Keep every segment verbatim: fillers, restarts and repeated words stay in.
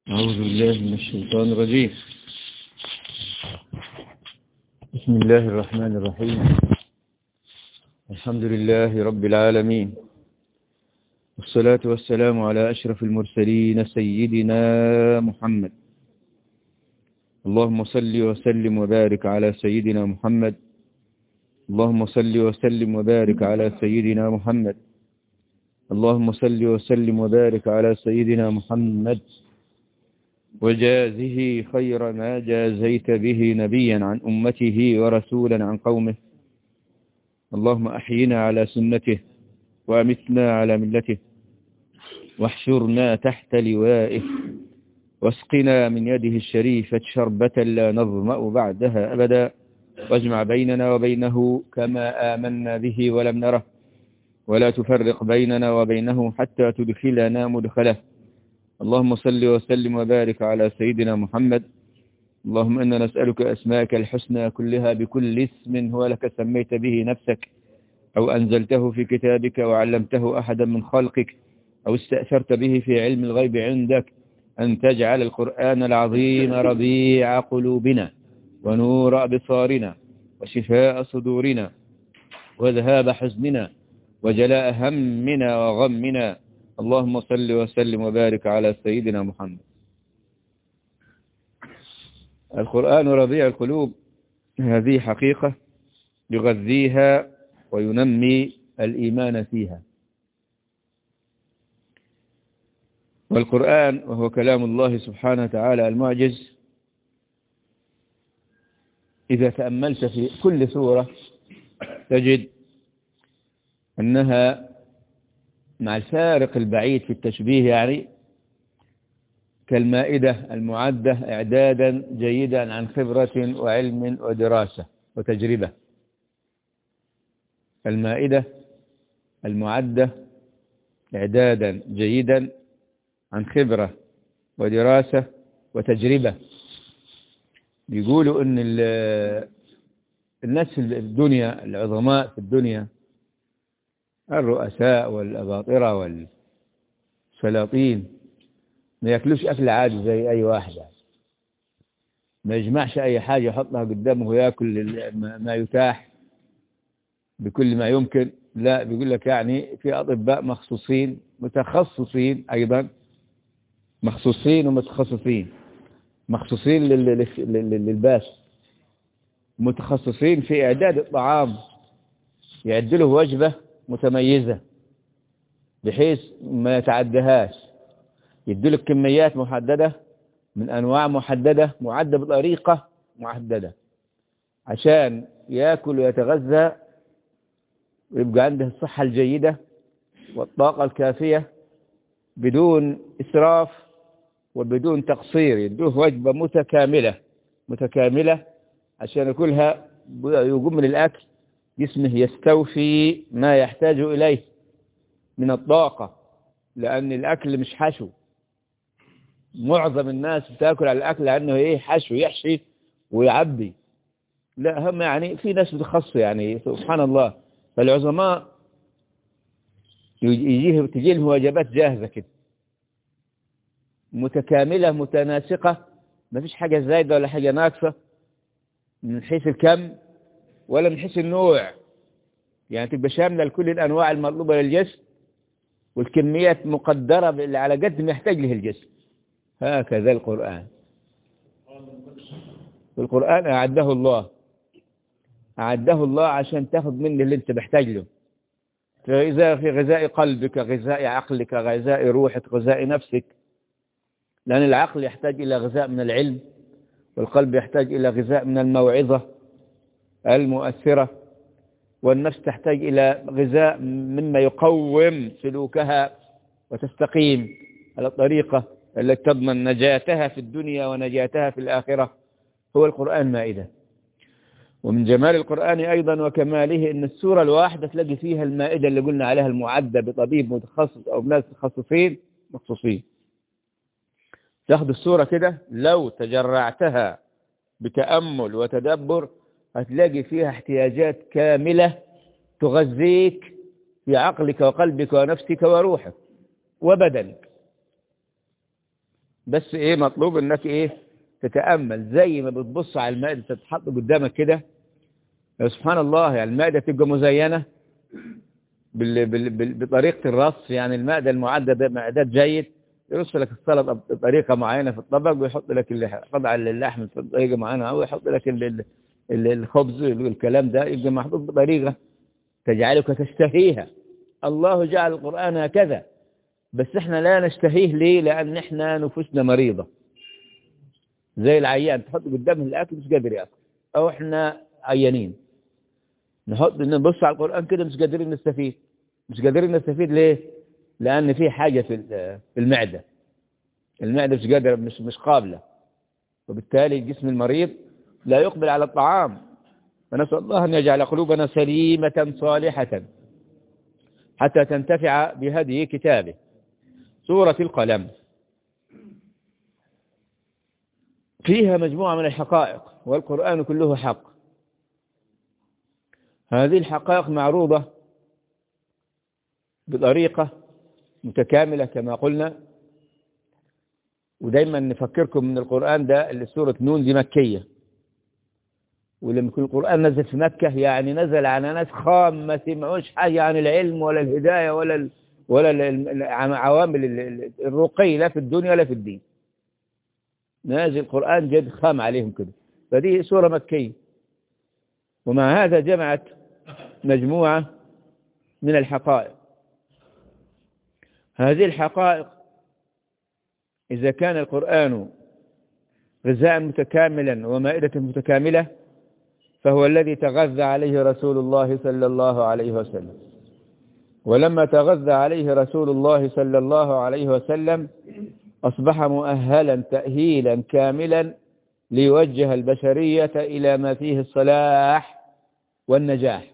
أعوذ بالله من الشيطان الرجيم. بسم الله الرحمن الرحيم. الحمد لله رب العالمين، والصلاة والسلام على أشرف المرسلين سيدنا محمد. اللهم صل وسلم وبارك على سيدنا محمد. اللهم صل وسلم وبارك على سيدنا محمد. اللهم صل وسلم وبارك على سيدنا محمد، وجازه خير ما جازيت به نبيا عن أمته ورسولا عن قومه. اللهم أحينا على سنته وأمتنا على ملته، واحشرنا تحت لوائه، واسقنا من يده الشريفة شربة لا نظمأ بعدها أبدا، واجمع بيننا وبينه كما آمنا به ولم نره، ولا تفرق بيننا وبينه حتى تدخلنا مدخله. اللهم صل وسلم وبارك على سيدنا محمد. اللهم إنا نسألك أسماءك الحسنى كلها بكل اسم هو لك سميت به نفسك، أو أنزلته في كتابك وعلمته أحدا من خلقك، أو استأثرت به في علم الغيب عندك، أن تجعل القرآن العظيم ربيع قلوبنا ونور أبصارنا وشفاء صدورنا وذهاب حزننا وجلاء همنا وغمنا. اللهم صل وسلم وبارك على سيدنا محمد. القرآن ربيع القلوب، هذه حقيقة يغذيها وينمي الإيمان فيها. والقرآن وهو كلام الله سبحانه وتعالى المعجز، إذا تأملت في كل سورة تجد أنها مع الفارق البعيد في التشبيه يعني كالمائدة المعدة إعدادا جيدا عن خبرة وعلم ودراسة وتجربة. المائدة المعدة إعدادا جيدا عن خبرة ودراسة وتجربة. بيقولوا أن الناس في الدنيا، العظماء في الدنيا، الرؤساء والأباطرة والسلاطين، ما يأكلوش أكل عادي زي أي واحد، ما يجمعش أي حاجة يحطها قدامه ويأكل ما يتاح بكل ما يمكن. لا، بيقول لك يعني في أطباء مخصوصين متخصصين، أيضا مخصوصين ومتخصصين، مخصوصين للباس، متخصصين في إعداد الطعام، يعدله وجبة متميزة بحيث ما يتعدهاش، يدلك كميات محددة من أنواع محددة معدة بطريقة محددة عشان يأكل ويتغذى ويبقى عنده الصحة الجيدة والطاقة الكافية بدون إسراف وبدون تقصير. يدوه وجبة متكاملة متكاملة عشان يأكلها يقوم من الأكل جسمه يستوفي ما يحتاج إليه من الطاقة، لأن الأكل مش حشو. معظم الناس بتاكل على الأكل لأنه إيه، حشو، يحشي ويعبي. لا، هم يعني في ناس بتخص يعني سبحان الله. فالعظماء يجيه تجي لهم وجبات جاهزة كده متكاملة متناسقة، ما فيش حاجة زايدة ولا حاجة ناقصة من حيث الكم ولا من حيث النوع، يعني تبقى شاملة لكل الأنواع المطلوبة للجسم والكميات مقدرة على قد ما يحتاج له الجسم. هكذا القرآن. القرآن أعده الله أعده الله عشان تاخذ منه اللي انت محتاج له، في غذاء في غذاء قلبك، غذاء عقلك، غذاء روحك، غذاء نفسك. لأن العقل يحتاج إلى غذاء من العلم، والقلب يحتاج إلى غذاء من الموعظة المؤثرة، والنفس تحتاج إلى غذاء مما يقوم سلوكها وتستقيم على الطريقة التي تضمن نجاتها في الدنيا ونجاتها في الآخرة. هو القرآن مائدة. ومن جمال القرآن أيضا وكماله أن السورة الواحدة تلاقي فيها المائدة اللي قلنا عليها المعدة بطبيب متخصص أو ناس متخصصين مخصوصين. تاخذ السورة كده لو تجرعتها بتأمل وتدبر هتلاقي فيها احتياجات كاملة تغذيك في عقلك وقلبك ونفسك وروحك وبدنك. بس إيه مطلوب إنك إيه تتأمل زي ما بتبص على المائدة تتحط قدامك كده. سبحان الله، يعني المائدة تبقى مزينة بال... بال... بال... بطريقة الرص، يعني المائدة المعدة معدات جيد، يرص لك السلطة بطريقة معينة في الطبق، ويحط لك قطع اللحم بطريقة معينة، أو يحط لك ال... ال... الخبز والكلام ده يبقى محطوط بطريقة تجعلك تشتهيها. الله جعل القرآن هكذا، بس احنا لا نشتهيه. ليه؟ لأن احنا نفوسنا مريضة، زي العيان تحط قدامه الأكل مش قادر يأكل، أو احنا عيانين نحط نبص على القرآن كده مش قادرين نستفيد. مش قادرين نستفيد ليه؟ لأن في حاجة في في المعدة، المعدة مش قادرة، مش مش قابلة، وبالتالي الجسم المريض لا يقبل على الطعام. فنسأل الله أن يجعل قلوبنا سليمة صالحة حتى تنتفع بهدي كتابه. سورة القلم فيها مجموعة من الحقائق، والقرآن كله حق. هذه الحقائق معروضة بطريقة متكاملة كما قلنا. ودايما نفكركم من القرآن ده اللي سورة نون دي مكية، ولما يكون القرآن نزل في مكة يعني نزل على ناس خام ما سمعوش حاجة عن العلم ولا الهداية ولا ال ولا ال عوامل الرقي لا في الدنيا ولا في الدين. نازل القرآن جد خام عليهم كده، فدي سورة مكية. ومع هذا جمعت مجموعة من الحقائق. هذه الحقائق إذا كان القرآن غذاء متكاملا ومائدة متكاملة، فهو الذي تغذى عليه رسول الله صلى الله عليه وسلم. ولما تغذى عليه رسول الله صلى الله عليه وسلم أصبح مؤهلا تأهيلا كاملا ليوجه البشرية إلى ما فيه الصلاح والنجاح.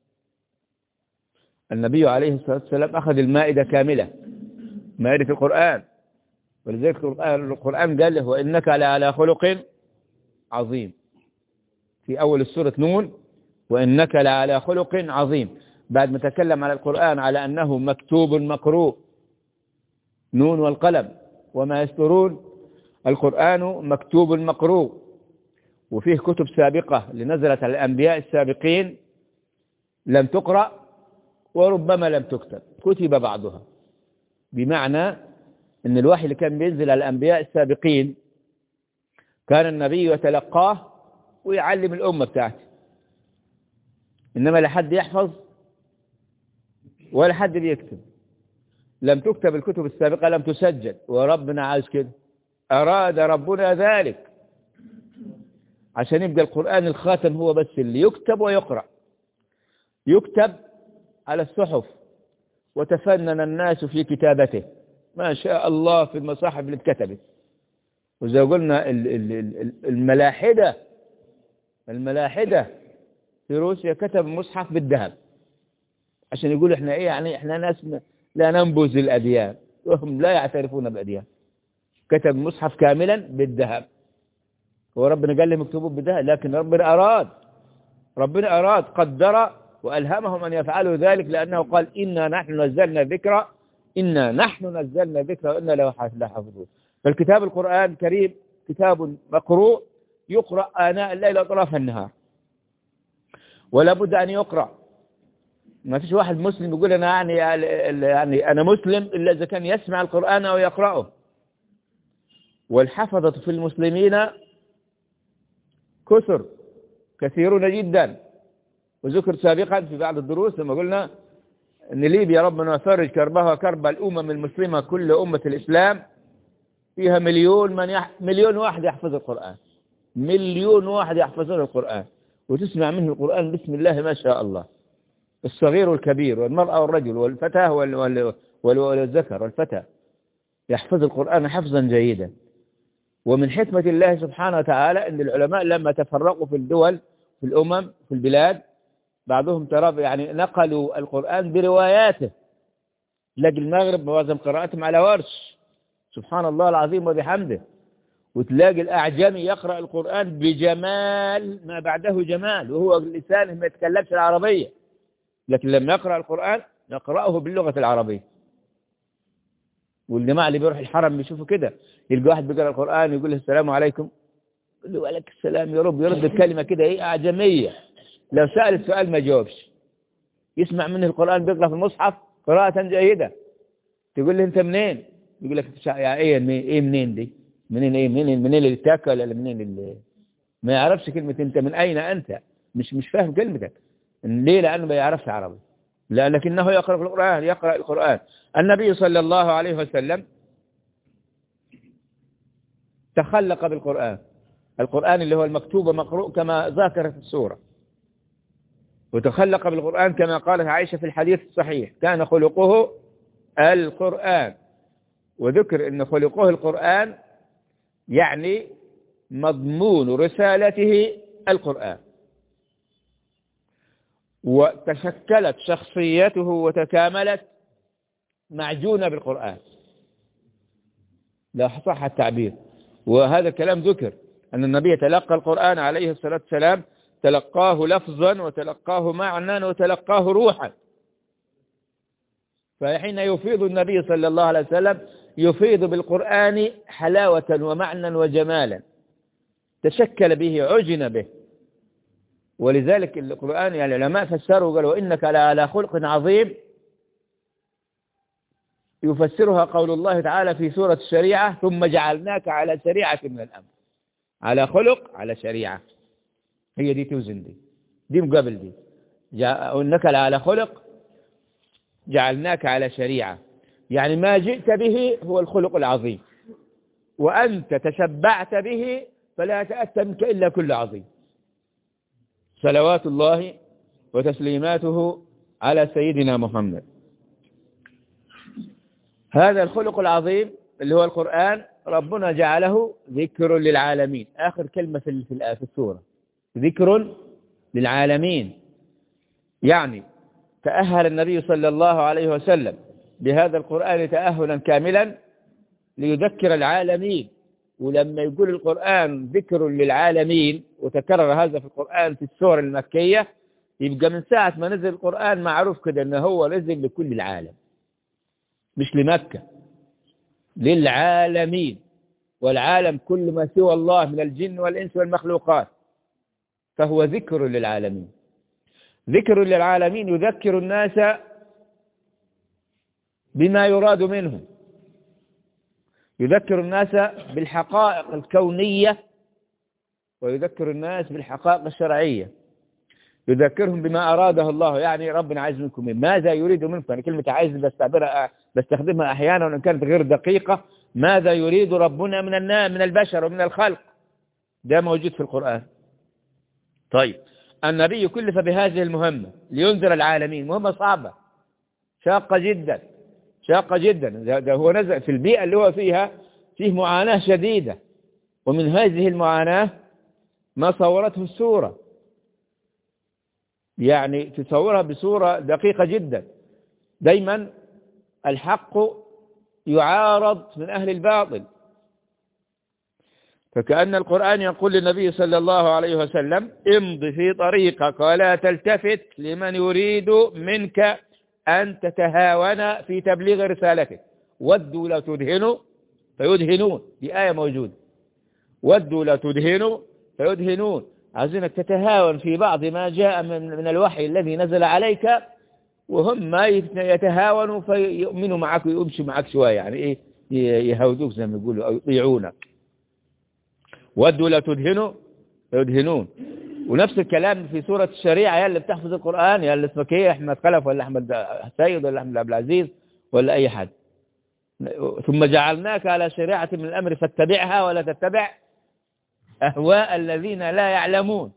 النبي عليه الصلاة والسلام أخذ المائدة كاملة، مائدة القرآن، ولذلك القرآن قال له وإنك لعلى خلق عظيم في أول السورة نون، وإنك لعلى خلق عظيم. بعد ما تكلم على القرآن على أنه مكتوب مقروء، نون والقلم وما يسطرون، القرآن مكتوب مقروء، وفيه كتب سابقة لنزلت على الأنبياء السابقين لم تقرأ وربما لم تكتب، كتب بعضها. بمعنى أن الوحي اللي كان بينزل على الأنبياء السابقين كان النبي يتلقاه ويعلم الأمة بتاعته، إنما لا حد يحفظ ولا حد بيكتب. لم تكتب الكتب السابقة، لم تسجل، وربنا عايز كده، أراد ربنا ذلك عشان يبقى القرآن الخاتم هو بس اللي يكتب ويقرأ. يكتب على الصحف وتفنن الناس في كتابته ما شاء الله في المصاحف اللي اتكتبت. وزي قلنا الملاحدة الملاحدة في روسيا كتب مصحف بالذهب عشان يقول احنا ايه، يعني احنا ناس لا ننبذ الأديان، وهم لا يعترفون بالأديان. كتب مصحف كاملا بالذهب. هو ربنا قال لهم اكتبوا بالذهب، لكن ربنا أراد ربنا أراد قدر وألهمهم أن يفعلوا ذلك، لأنه قال إنا نحن نزلنا ذكرى إنا نحن نزلنا ذكرى وإنا له حافظون. فالكتاب القرآن الكريم كتاب مقروء يقرأ آناء الليل وأطراف النهار، ولا بد أن يقرأ. ما فيش واحد مسلم يقول أنا يعني يعني أنا مسلم إلا إذا كان يسمع القرآن أو يقرأه. والحفظة في المسلمين كثر كثيرون جدا، وذكر سابقا في بعض الدروس لما قلنا أن ليبيا ربنا يفرج كربها وكرب الأمم المسلمة، كل أمة الإسلام فيها مليون من يح... مليون واحد يحفظ القرآن، مليون واحد يحفظون القرآن، وتسمع منه القرآن بسم الله ما شاء الله، الصغير والكبير والمرأة والرجل والفتاة وال... وال... وال... والذكر والفتاة يحفظ القرآن حفظا جيدا. ومن حكمة الله سبحانه وتعالى أن العلماء لما تفرقوا في الدول في الأمم في البلاد بعضهم ترى يعني نقلوا القرآن برواياته. تلاقي المغرب معظم قراءتهم على ورش، سبحان الله العظيم وبحمده، وتلاقي الأعجمي يقرأ القرآن بجمال ما بعده جمال، وهو لسانه ما يتكلمش العربية، لكن لما يقرأ القرآن يقرأه باللغة العربية. والجماعة اللي بيروح الحرم بيشوفوا كده، يلقى واحد بيقرأ القرآن يقول له السلام عليكم، يقول له وعليك السلام يا رب، يرد الكلمة كده ايه أعجمية، لو سأل السؤال ما جاوبش، يسمع منه القرآن بيقرأ في المصحف قراءة جيدة، تقول له أنت منين؟ يقول لك يا ايه منين؟ ايه منين دي؟ منين ايه منين منين اللي تاكل ولا منين اللي ما يعرفش كلمة أنت من أين أنت، مش مش فاهم كلمتك. ليه؟ لأنه ما يعرفش عربي، لا لكنه يقرأ في القرآن، يقرأ القرآن. النبي صلى الله عليه وسلم تخلق بالقرآن، القرآن اللي هو المكتوب ومقروء كما ذكرت السورة، وتخلق بالقرآن كما قالت عائشة في الحديث الصحيح كان خلقه القرآن، وذكر أن خلقه القرآن يعني مضمون رسالته القرآن، وتشكلت شخصيته وتكاملت معجونة بالقرآن، لا صح التعبير. وهذا الكلام ذكر أن النبي تلقى القرآن عليه الصلاة والسلام، تلقاه لفظا وتلقاه معنى وتلقاه روحا، فحين يفيض النبي صلى الله عليه وسلم يفيض بالقرآن حلاوة ومعنى وجمالا، تشكل به، عجن به. ولذلك القرآن يعني العلماء فسروا قالوا إنك لعلى خلق عظيم، يفسرها قول الله تعالى في سورة الشريعة ثم جعلناك على شريعة من الأمر، على خلق على شريعة، هي دي توزن دي دي مقابل دي، إنك لعلى خلق جعلناك على شريعة، يعني ما جئت به هو الخلق العظيم، وأنت تشبعت به فلا يتأتى منك إلا كل عظيم. صلوات الله وتسليماته على سيدنا محمد. هذا الخلق العظيم اللي هو القرآن ربنا جعله ذكر للعالمين، آخر كلمة في في السورة ذكر للعالمين، يعني تأهل النبي صلى الله عليه وسلم بهذا القرآن تأهلا كاملا ليذكر العالمين. ولما يقول القرآن ذكر للعالمين وتكرر هذا في القرآن في السور المكية، يبقى من ساعة ما نزل القرآن معروف كده أنه هو نزل لكل العالم، مش لمكة، للعالمين، والعالم كل ما سوى الله من الجن والإنس والمخلوقات، فهو ذكر للعالمين. ذكر للعالمين يذكر الناس بما يراد منهم، يذكر الناس بالحقائق الكونية، ويذكر الناس بالحقائق الشرعية، يذكرهم بما أراده الله، يعني ربنا عايز منكم من ماذا يريد منكم، يعني كلمة عايز بستعبرها بستخدمها أحيانا وإن كانت غير دقيقة، ماذا يريد ربنا من الناس من البشر ومن الخلق، ده موجود في القرآن. طيب النبي كلف بهذه المهمة لينذر العالمين، مهمة صعبة شاقة جدا، شاقة جدا، ده هو نزل في البيئة اللي هو فيها فيه معاناة شديدة، ومن هذه المعاناة ما صورته السورة، يعني تصورها بصورة دقيقة جدا. دايما الحق يعارض من أهل الباطل، فكأن القرآن يقول للنبي صلى الله عليه وسلم امض في طريقك ولا تلتفت لمن يريد منك أن تتهاون في تبليغ رسالتك، ودوا لا تدهنوا فيدهنون، دي آية موجودة، ودوا لا تدهنوا فيدهنون، عايزينك تتهاون في بعض ما جاء من, من الوحي الذي نزل عليك، وهم ما يتهاونوا فيؤمنوا معك ويمشوا معك شوية، يعني إيه يهودوك زي ما يقولوا أو يطيعونك. ودوا لا تدهنوا فيدهنون. ونفس الكلام في سورة الشريعة، يا اللي بتحفظ القرآن، يا اللي اسمك ايه، أحمد خلف ولا أحمد سيد ولا أحمد عبد العزيز ولا أي حد، ثم جعلناك على شريعة من الأمر فاتبعها ولا تتبع أهواء الذين لا يعلمون،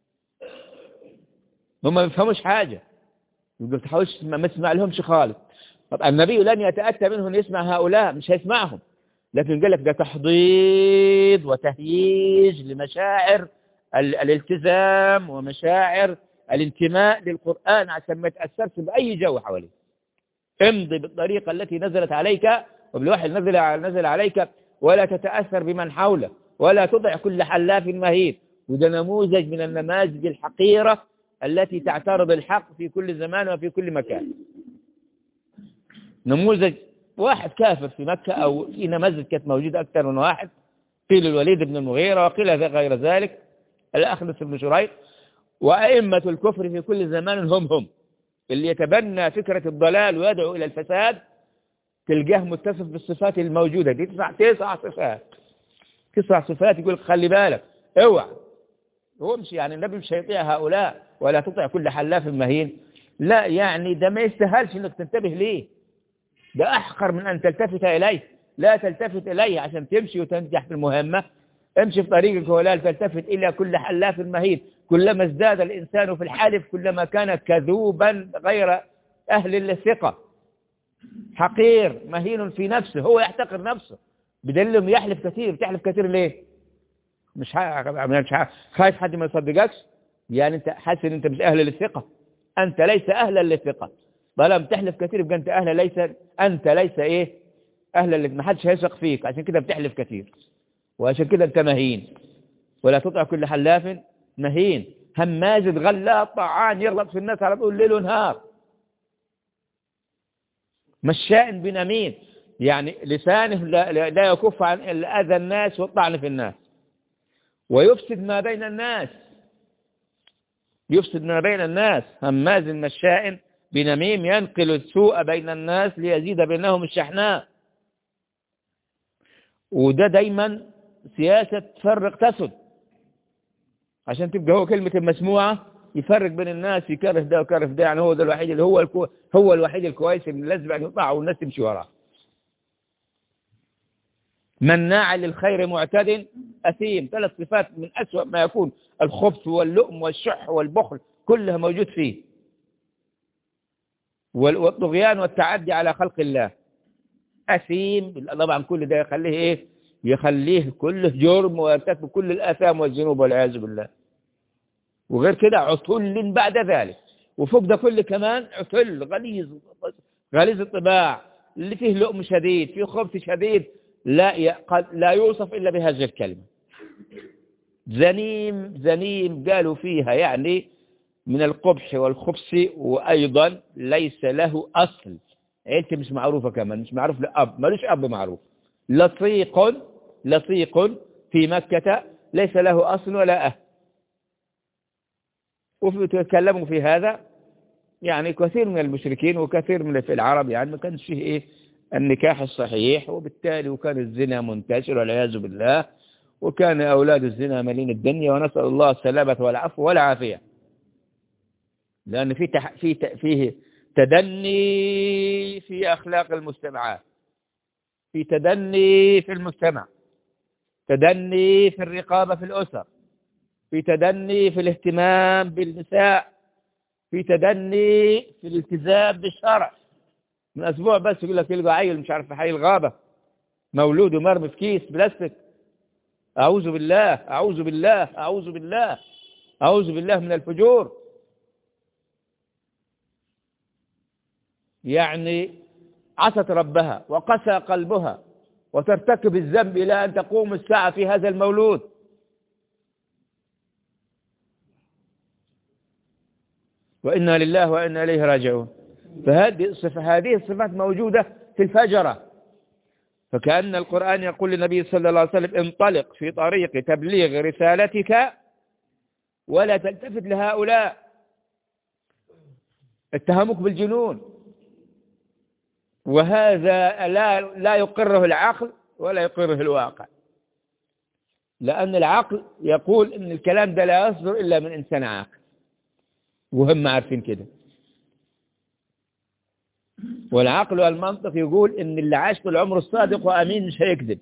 هم ما بيفهموش حاجة، يقول تحاولش ما تسمع لهمش خالص. طب النبي لن يتأتى منه أن يسمع هؤلاء، مش هيسمعهم، لكن قال لك ده تحضيض وتهييج لمشاعر الالتزام ومشاعر الانتماء للقرآن عشان ما يتأثرش بأي جو حواليه. امضي بالطريقة التي نزلت عليك وبالوحي الذي نزل عليك، ولا تتأثر بمن حولك، ولا تضع كل حلاف مهين. وده نموذج من النماذج الحقيرة التي تعترض الحق في كل زمان وفي كل مكان، نموذج واحد كافر في مكة أو في مسجد كانت موجودة أكثر من واحد، قيل الوليد بن المغيرة وقيل غير ذلك الأخنس بن شريح، وأئمة الكفر في كل زمان هم هم اللي يتبنى فكرة الضلال ويدعو إلى الفساد، تلقاه متصف بالصفات الموجودة دي، تسع تسع صفات تسع صفات يقول خلي بالك اوعى. هو مش يعني النبي مش هيطيع هؤلاء ولا تطيع كل حلاف مهين، لا، يعني ده ما يستاهلش انك تنتبه ليه، ده أحقر من أن تلتفت إليه. لا تلتفت إليه عشان تمشي وتنجح في المهمة، امشي في طريقك ولا تلتفت إلى كل حلاف مهين. كلما ازداد الإنسان في الحلف كلما كان كذوبا غير أهل الثقة، حقير مهين في نفسه، هو يحتقر نفسه بدلهم يحلف كثير. بتحلف كثير ليه؟ مش مش خايف حد ما يصدقكش؟ يعني أنت حاسس إن أنت مش أهل للثقة، أنت ليس أهلا للثقة. طالما بتحلف كثير يبقى أنت أهل ليس أنت ليس إيه أهلا لك، ما حدش هيثق فيك، عشان كده بتحلف كثير، وعشان كده أنت مهين. ولا تطع كل حلاف مهين هماز غلاط طعان يغلط في الناس على طول ليل ونهار، مشاء بنميم، يعني لسانه لا, لا يكف عن أذى الناس والطعن في الناس، ويفسد ما بين الناس يفسد ما بين الناس هماز مشاء بنميم ينقل السوء بين الناس ليزيد بينهم الشحناء. وده دايما سياسة تفرق تسد، عشان تبقى هو كلمة المسموعة يفرق بين الناس، يكره ده وكره ده، يعني هو ده الوحيد اللي هو الكو هو الوحيد الكويس اللي لازم أن يطاع والناس تمشي وراه. مناع للخير معتد أثيم، ثلاث صفات من أسوأ ما يكون، الخبث واللؤم والشح والبخل كلها موجود فيه، والطغيان والتعدي على خلق الله. أثيم طبعا كل ده يخليه إيه؟ يخليه كله جرم ويرتكب كل الآثام والذنوب والعياذ بالله. وغير كده عتل بعد ذلك، وفوق ده كله كمان عتل غليظ غليظ الطباع، اللي فيه لؤم شديد، فيه خبث شديد، لا لا يوصف إلا بهذه الكلمة. زنيم زنيم قالوا فيها يعني من القبح والخبث، وأيضا ليس له أصل، عيلته مش معروفة كمان، مش معروف لأب، ملوش أب معروف. لصيق لصيق في مكة ليس له أصل ولا أهل. وتكلموا في هذا يعني كثير من المشركين وكثير من في العرب، يعني ما كانش فيه إيه النكاح الصحيح، وبالتالي وكان الزنا منتشر والعياذ بالله، وكان أولاد الزنا مالين الدنيا، ونسأل الله السلامة والعفو والعافية. لأن في تح... في ت... فيه تدني في أخلاق المجتمعات، في تدني في المجتمع، تدني في الرقابة في الأسر، في تدني في الاهتمام بالنساء، في تدني في الالتزام بالشرع. من أسبوع بس يقول لك يلقى عيل مش عارف في حي الغابة مولود ومرمي في كيس بلاستيك. أعوذ بالله أعوذ بالله أعوذ بالله أعوذ بالله من الفجور. يعني عصت ربها وقسى قلبها وترتكب الذنب إلى أن تقوم الساعة في هذا المولود. وإنا لله وإنا إليه راجعون. فهذه الصفة هذه الصفات موجودة في الفجرة. فكأن القرآن يقول للنبي صلى الله عليه وسلم انطلق في طريق تبليغ رسالتك ولا تلتفت لهؤلاء اتهموك بالجنون، وهذا لا لا يقره العقل ولا يقره الواقع، لأن العقل يقول إن الكلام ده لا يصدر إلا من إنسان عاقل، وهم عارفين كده. والعقل والمنطق يقول إن اللي عاش طول عمره الصادق وأمين مش هيكذب.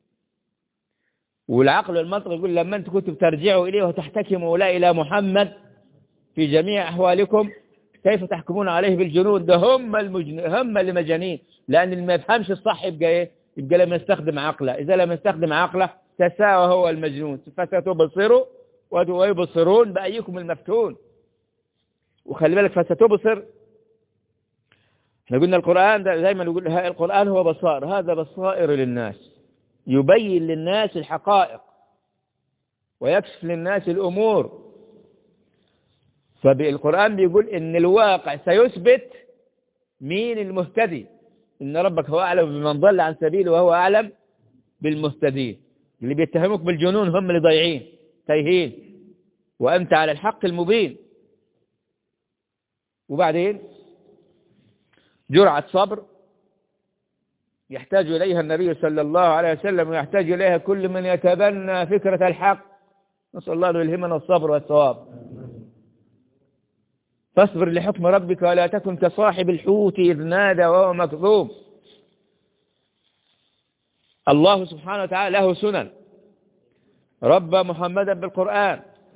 والعقل والمنطق يقول لما أنتم كنتم ترجعوا إليه وتحتكموا لا إلى محمد في جميع أحوالكم كيف تحكمون عليه بالجنون؟ ده هم المجن... هم اللي مجانين، لأن اللي ما يفهمش الصح يبقى إيه؟ يبقى لما يستخدم عقله. إذا لم يستخدم عقله تساوى هو المجنون. فستبصروا ويبصرون بأيكم المفتون. وخلي بالك فستبصر، احنا قلنا القرآن ده دايما نقول القرآن هو بصائر، هذا بصائر للناس، يبين للناس الحقائق ويكشف للناس الأمور. فالقرآن بيقول إن الواقع سيثبت مين المهتدي إن ربك هو أعلم بمن ضل عن سبيله وهو أعلم بالمهتدين. اللي بيتهموك بالجنون هم اللي ضايعين تايهين، وأنت على الحق المبين. وبعدين جرعة صبر يحتاج إليها النبي صلى الله عليه وسلم، ويحتاج إليها كل من يتبنى فكرة الحق. نسأل الله أن يلهمنا الصبر والثواب. فاصبر لحكم ربك ولا تكن كصاحب الحوت إذ نادى وهو مكذوب. الله سبحانه وتعالى له سنن، ربى محمدا بالقرآن،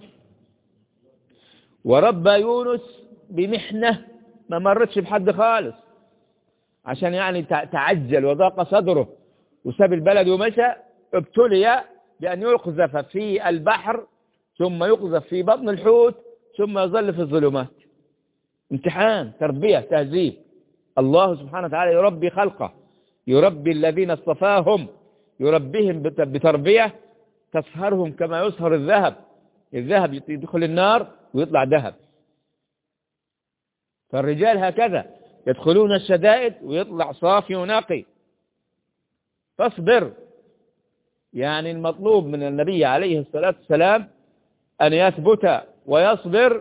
وربى يونس بمحنة ما مرتش بحد خالص، عشان يعني تعجل وضاق صدره وساب البلد ومشى. ابتلي بأن يقذف في البحر، ثم يقذف في بطن الحوت، ثم يظل في الظلمات. امتحان، تربية، تهذيب. الله سبحانه وتعالى يربي خلقه، يربي الذين اصطفاهم، يربيهم بتربية تصهرهم كما يصهر الذهب. الذهب يدخل النار ويطلع ذهب. فالرجال هكذا يدخلون الشدائد ويطلع صافي ونقي. فاصبر، يعني المطلوب من النبي عليه الصلاة والسلام أن يثبت ويصبر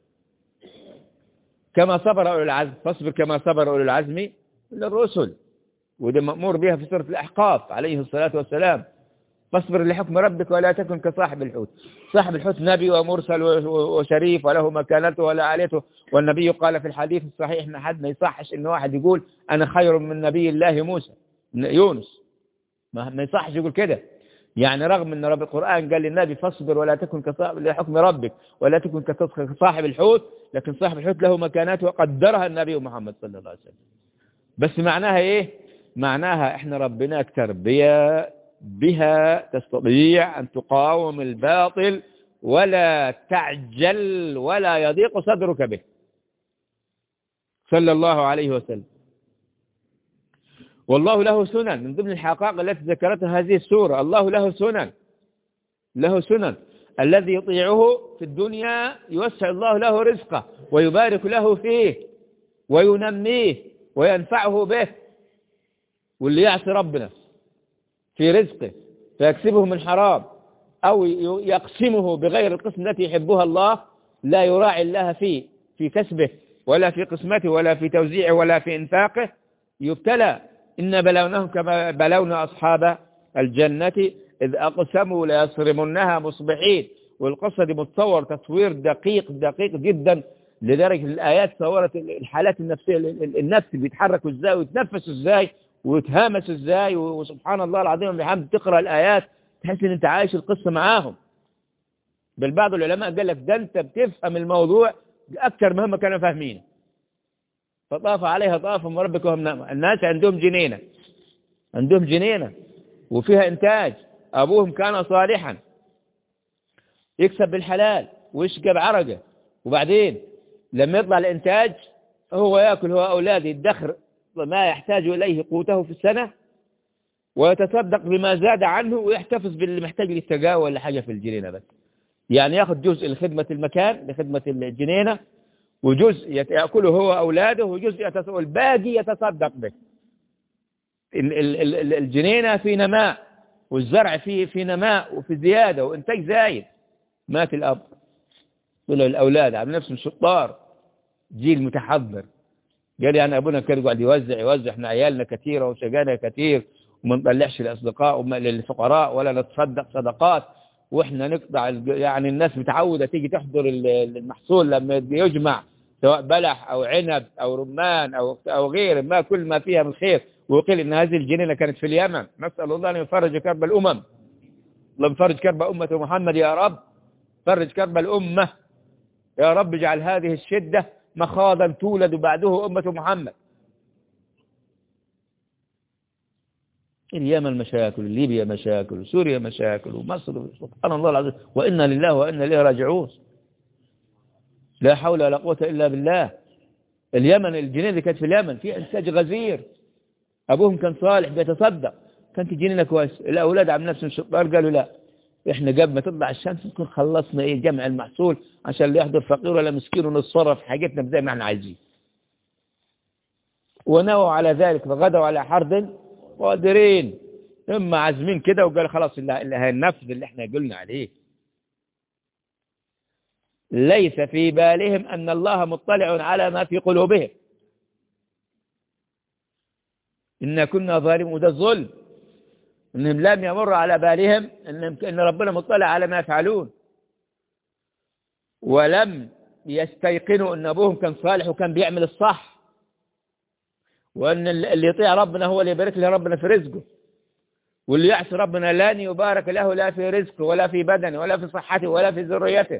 كما صبر أولي العزم. فاصبر كما صبر أولي العزم من الرسل، وده مأمور بها في سورة الأحقاف عليه الصلاة والسلام. فاصبر لحكم ربك ولا تكن كصاحب الحوت. صاحب الحوت نبي ومرسل وشريف وله مكانته ولا عليته. والنبي قال في الحديث الصحيح ان حد ما يصحش ان واحد يقول انا خير من نبي الله موسى يونس، ما يصحش يقول كده. يعني رغم ان رب القرآن قال للنبي فاصبر ولا تكن كصاحب لحكم ربك ولا تكن كصاحب الحوت، لكن صاحب الحوت له مكانته وقدرها النبي محمد صلى الله عليه وسلم. بس معناها ايه؟ معناها احنا ربناك تربية بها تستطيع أن تقاوم الباطل ولا تعجل ولا يضيق صدرك به صلى الله عليه وسلم. والله له سنن، من ضمن الحقائق التي ذكرتها هذه السورة. الله له سنن، له سنن. الذي يطيعه في الدنيا يوسع الله له رزقه ويبارك له فيه وينميه وينفعه به. واللي يعصي ربنا في رزقه فيكسبه من حرام أو يقسمه بغير القسم التي يحبها الله، لا يراعي الله فيه في كسبه ولا في قسمته ولا في توزيعه ولا في إنفاقه، يبتلى. إن بلوناهم كما بلونا أصحاب الجنة إذ أقسموا ليصرمنها مصبحين. والقصة دي متصور تصوير دقيق دقيق جدا، لدرجة الآيات صورت الحالات النفسية، النفس بيتحركوا إزاي ويتنفسوا إزاي ويتهامس ازاي. وسبحان الله العظيم بحمد تقرأ الآيات تحس ان انت عايش القصة معاهم. بل بعض العلماء قال لك ده انت بتفهم الموضوع اكثر مما كانوا فاهمين. فطاف عليها طاف من ربك وهم نائمون. الناس عندهم جنينة، عندهم جنينة وفيها انتاج. ابوهم كان صالحا يكسب بالحلال ويشقى بعرقه، وبعدين لما يطلع الانتاج هو ياكل هو اولاده، يدخر ما يحتاج إليه قوته في السنة ويتصدق بما زاد عنه ويحتفظ باللي محتاج للتقاوى ولا حاجة في الجنينة بس. يعني يأخذ جزء لخدمة المكان لخدمة الجنينة، وجزء يأكله هو أولاده، وجزء يتصدق، والباقي يتصدق به. الجنينة في نماء والزرع فيه في نماء وفي زيادة وإنتاج زايد. مات الأب طلعوا الأولاد عم نفسهم شطار، جيل متحضر. قال يعني أبونا كان يقعد يوزع يوزع احنا عيالنا كثيرة وشجانا كثير وما نطلعش للأصدقاء وما للفقراء ولا نتصدق صدقات، واحنا نقطع. يعني الناس متعودة تيجي تحضر المحصول لما يجمع، سواء بلح أو عنب أو رمان أو أو غير ما كل ما فيها من خير. وقيل إن هذه الجنينة كانت في اليمن. نسأل الله أن يفرج كرب الأمم. اللهم فرج كرب أمة محمد يا رب، فرج كرب الأمة يا رب. اجعل هذه الشدة مخاضا تولد بعده أمة محمد. اليمن مشاكل، ليبيا مشاكل، سوريا مشاكل، ومصر سبحان الله العظيم. وإنا لله وإنا إليه راجعون. لا حول ولا قوة إلا بالله. اليمن الجنينة اللي كانت في اليمن في إنتاج غزير، أبوهم كان صالح بيتصدق، كانت جنينة كويس. الأولاد عم نفسهم شطار قالوا لا إحنا قبل ما تطلع الشمس نكون خلصنا إيه جمع المحصول عشان لا يحضر فقير ولا مسكين ونتصرف حاجتنا زي ما إحنا عايزين. ونووا على ذلك فغدوا على حرد قادرين. هم عازمين كده وقال خلاص اللي هينفذ اللي احنا قلنا عليه. ليس في بالهم أن الله مطلع على ما في قلوبهم. إن كنا ظالمين، وده الظلم، إنهم لم يمر على بالهم إن ربنا مطلع على ما يفعلون، ولم يستيقنوا أن أبوهم كان صالح وكان بيعمل الصح، وأن اللي يطيع ربنا هو اللي يبارك له ربنا في رزقه، واللي يعصي ربنا لن يبارك له لا في رزقه ولا في بدنه ولا في صحته ولا في ذريته.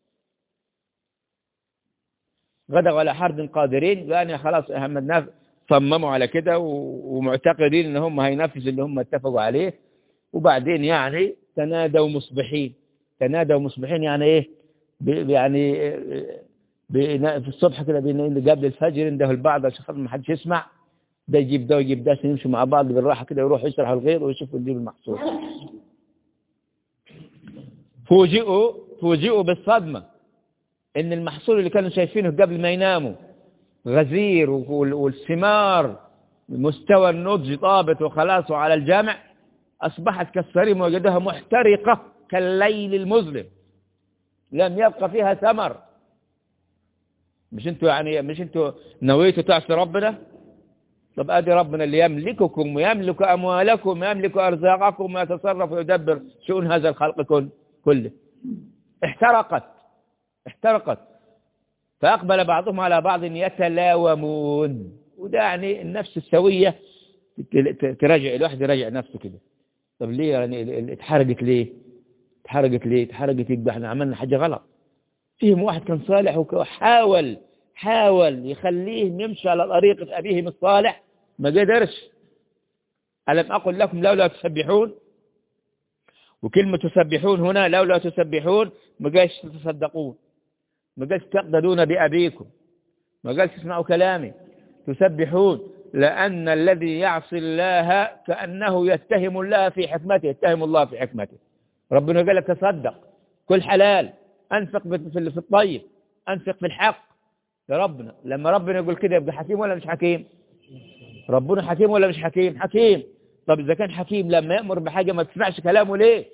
غدوا على حرد قادرين، يعني خلاص أهم الناس صمموا على كده ومعتقدين ان هم هينفذوا اللي هم اتفقوا عليه. وبعدين يعني تنادوا مصبحين. تنادوا مصبحين يعني ايه؟ يعني في الصبح كده قبل الفجر عنده البعض عشان ما حدش يسمع، ده يجيب ده ويجيب ده، يمشوا مع بعض بالراحه كده، يروحوا يسرحوا الغير ويشوفوا يجيب المحصول. فوجئوا فوجئوا بالصدمه ان المحصول اللي كانوا شايفينه قبل ما يناموا غزير والثمار مستوى النضج طابت وخلاص على الجامع، أصبحت كالصريم وجدها محترقة كالليل المظلم، لم يبقى فيها ثمر. مش انتوا يعني مش انتوا نويتوا تعصي ربنا؟ طب ادي ربنا اللي يملككم ويملك أموالكم ويملك أرزاقكم ويتصرف ويدبر شؤون هذا الخلق كله. احترقت احترقت فأقبل بعضهم على بعض يتلاومون. وده يعني النفس السوية تراجع، الواحد يراجع نفسه كده. طب ليه يعني اتحرقت؟ ليه اتحرقت؟ ليه اتحرقت؟ يبقى احنا عملنا حاجة غلط. فيهم واحد كان صالح وحاول حاول يخليه يمشي على طريقة أبيهم الصالح، ما قدرش. ألم أقل لكم لولا تسبحون؟ وكلمة تسبحون هنا لولا تسبحون ما قالش تتصدقون، ما قالش تقتدون بأبيكم، ما قالش اسمعوا كلامي. تسبحون لأن الذي يعصي الله كأنه يتهم الله في حكمته، يتهم الله في حكمته. ربنا قال لك تصدق، كل حلال، أنفق في الطيب، أنفق في الحق يا ربنا. لما ربنا يقول كده يبقى حكيم ولا مش حكيم؟ ربنا حكيم ولا مش حكيم؟ حكيم. طب إذا كان حكيم لما يأمر بحاجة ما تسمعش كلامه ليه؟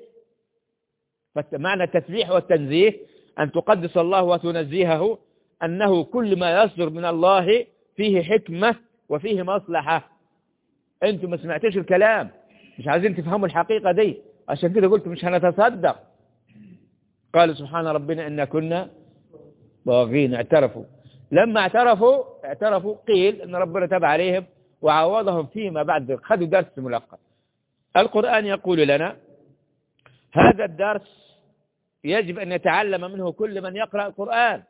فمعنى التسبيح والتنزيه أن تقدس الله وتنزيهه، أنه كل ما يصدر من الله فيه حكمة وفيه مصلحة. أنتم ما سمعتوش الكلام، مش عايزين تفهموا الحقيقة دي، عشان كده قلت مش هنتصدق. قال سبحان ربنا إن كنا طاغين. اعترفوا، لما اعترفوا اعترفوا قيل أن ربنا تاب عليهم وعوضهم فيما بعد، خذوا درس ملقب. القرآن يقول لنا هذا الدرس يجب أن يتعلم منه كل من يقرأ القرآن.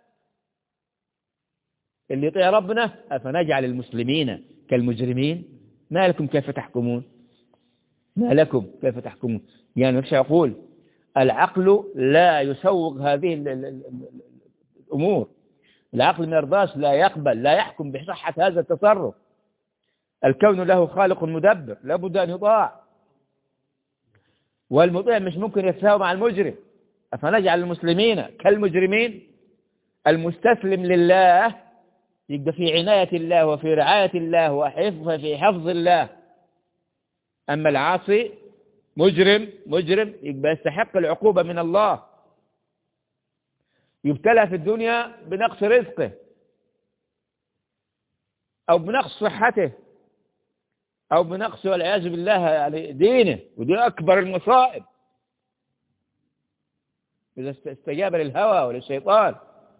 اللي يطيع ربنا أفنجعل المسلمين كالمجرمين؟ ما لكم كيف تحكمون؟ ما لكم كيف تحكمون؟ يعني مش يقول العقل لا يسوغ هذه الأمور، العقل ما يرضاش، لا يقبل، لا يحكم بصحة هذا التصرف. الكون له خالق مدبر، لابد أن يطاع، والمطيع مش ممكن يتساوى مع المجرم. أفنجعل المسلمين كالمجرمين؟ المستسلم لله يبقى في عناية الله وفي رعاية الله وحفظ في حفظ الله. أما العاصي مجرم مجرم يبقى يستحق العقوبة من الله، يبتلى في الدنيا بنقص رزقه أو بنقص صحته أو بنقص والعياذ بالله يعني دينه، ودي أكبر المصائب إذا استجاب للهوى وللشيطان.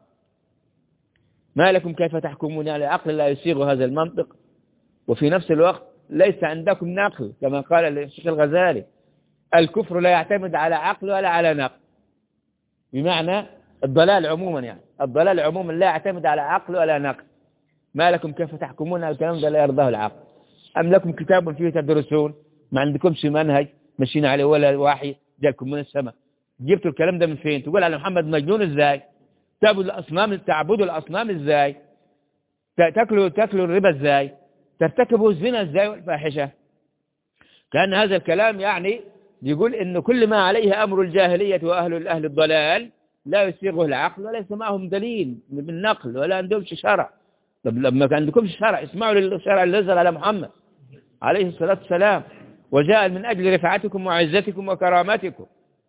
ما لكم كيف تحكمون؟ يعني العقل لا يسيغ هذا المنطق، وفي نفس الوقت ليس عندكم نقل كما قال الشيخ الغزالي. الكفر لا يعتمد على عقل ولا على نقل، بمعنى الضلال عموما، يعني الضلال عموما لا يعتمد على عقل ولا نقل. ما لكم كيف تحكمون؟ الكلام ده لا يرضاه العقل. أم لكم كتاب فيه تدرسون؟ ما عندكمش منهج ماشيين عليه ولا وحي جالكم من السماء؟ جبتوا الكلام ده من فين؟ تقول على محمد مجنون ازاي؟ تعبدوا الأصنام تعبدوا الأصنام ازاي؟ تاكلوا تاكلوا الربا ازاي؟ ترتكبوا الزنا ازاي والفاحشة؟ كأن هذا الكلام يعني يقول إن كل ما عليه أمر الجاهلية وأهل أهل الضلال لا يسيغه العقل وليس معهم دليل بالنقل ولا عندهمش شرع. طب لما كان عندكمش شرع اسمعوا للشرع اللي نزل على محمد عليه الصلاة والسلام، وجاء من أجل رفعتكم وعزتكم وكرامتكم.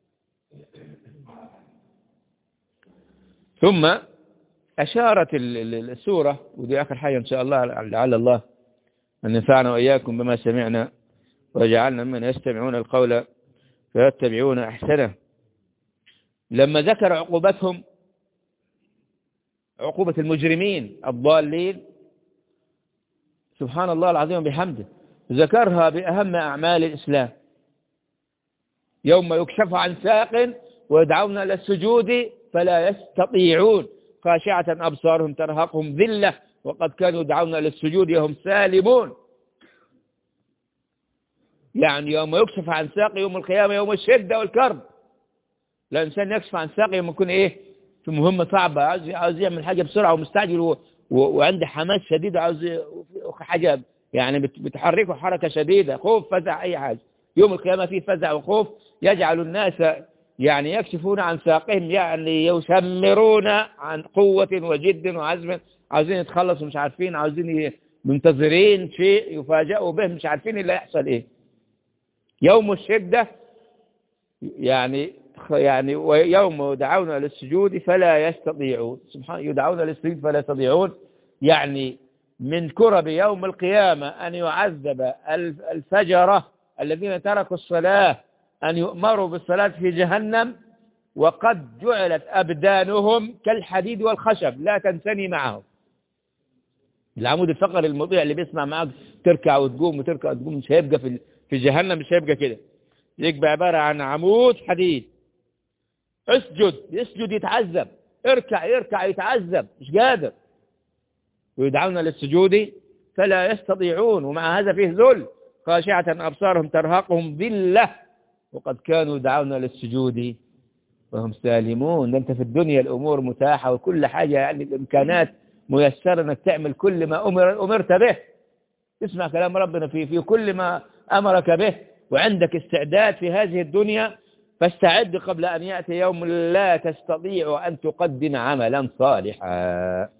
ثم أشارت السورة، ودي آخر حاجة إن شاء الله، لعل الله أن ينفعنا وإياكم بما سمعنا وجعلنا ممن يستمعون القول فيتبعون أحسنه. لما ذكر عقوبتهم، عقوبة المجرمين الضالين، سبحان الله العظيم بحمده، ذكرها بأهم أعمال الإسلام. يوم يكشف عن ساق ويدعون إلى السجود فلا يستطيعون خاشعة أبصارهم ترهقهم ذلة وقد كانوا يدعون إلى السجود وهم سالمون. يعني يوم يكشف عن ساق يوم القيامة، يوم الشدة والكرب، الإنسان يكشف عن ساق يوم يكون إيه في مهمة صعبة، عاوز عاوز يعمل حاجة بسرعة ومستعجل و... و... وعنده حماس شديد، عاوز حاجة يعني بت... بتحركه حركة شديدة، خوف فزع أي حاجة. يوم القيامة فيه فزع وخوف يجعل الناس يعني يكشفون عن ساقهم، يعني يشمرون عن قوة وجد وعزم، عاوزين يتخلصوا مش عارفين، عاوزين منتظرين شيء يفاجئوا به مش عارفين اللي هيحصل ايه. يوم الشدة يعني يعني ويوم يدعون للسجود فلا يستطيعون، سبحان يدعون للسجود فلا يستطيعون، يعني من كرب يوم القيامة أن يعذب الفجرة الذين تركوا الصلاة، أن يؤمروا بالصلاة في جهنم وقد جعلت أبدانهم كالحديد والخشب لا تنثني معهم. العمود الفقري المطيع اللي بيسمع معك تركع وتقوم وتركع وتقوم مش هيبقى في في جهنم، مش هيبقى كده، يبقى عبارة عن عمود حديد. اسجد يسجد يتعذب، اركع يركع يتعذب مش قادر، ويدعون للسجود فلا يستطيعون، ومع هذا فيه ذل، خاشعة أبصارهم ترهقهم ذلة وقد كانوا يدعون للسجود وهم سالمون. ده انت في الدنيا الأمور متاحة وكل حاجة، يعني الإمكانات ميسرة انك تعمل كل ما أمر أمرت به، اسمع كلام ربنا في في كل ما أمرك به، وعندك استعداد في هذه الدنيا، فاستعد قبل أن يأتي يوم لا تستطيع أن تقدم عملا صالحا.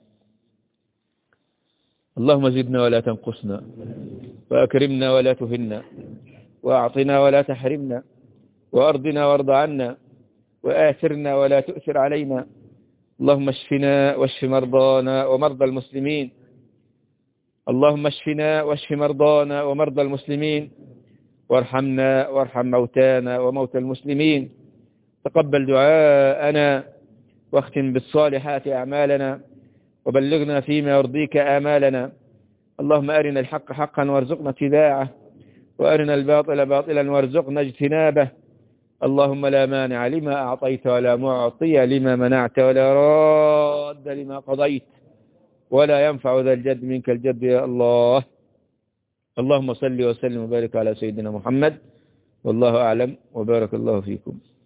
اللهم زدنا ولا تنقصنا، وأكرمنا ولا تهنا، وأعطنا ولا تحرمنا، وأرضنا وارض عنا، وآثرنا ولا تؤثر علينا. اللهم اشفنا واشف مرضانا ومرضى المسلمين، اللهم اشفنا واشف مرضانا ومرضى المسلمين، وارحمنا وارحم موتانا وموتى المسلمين. تقبل دعاءنا واختم بالصالحات أعمالنا، وبلغنا فيما يرضيك آمالنا. اللهم أرنا الحق حقا وارزقنا اتباعه، وأرنا الباطل باطلا وارزقنا اجتنابه. اللهم لا مانع لما أعطيت ولا معطي لما منعت ولا راد لما قضيت ولا ينفع ذا الجد منك الجد يا الله. اللهم صل وسلم وبارك على سيدنا محمد، والله أعلم، وبارك الله فيكم.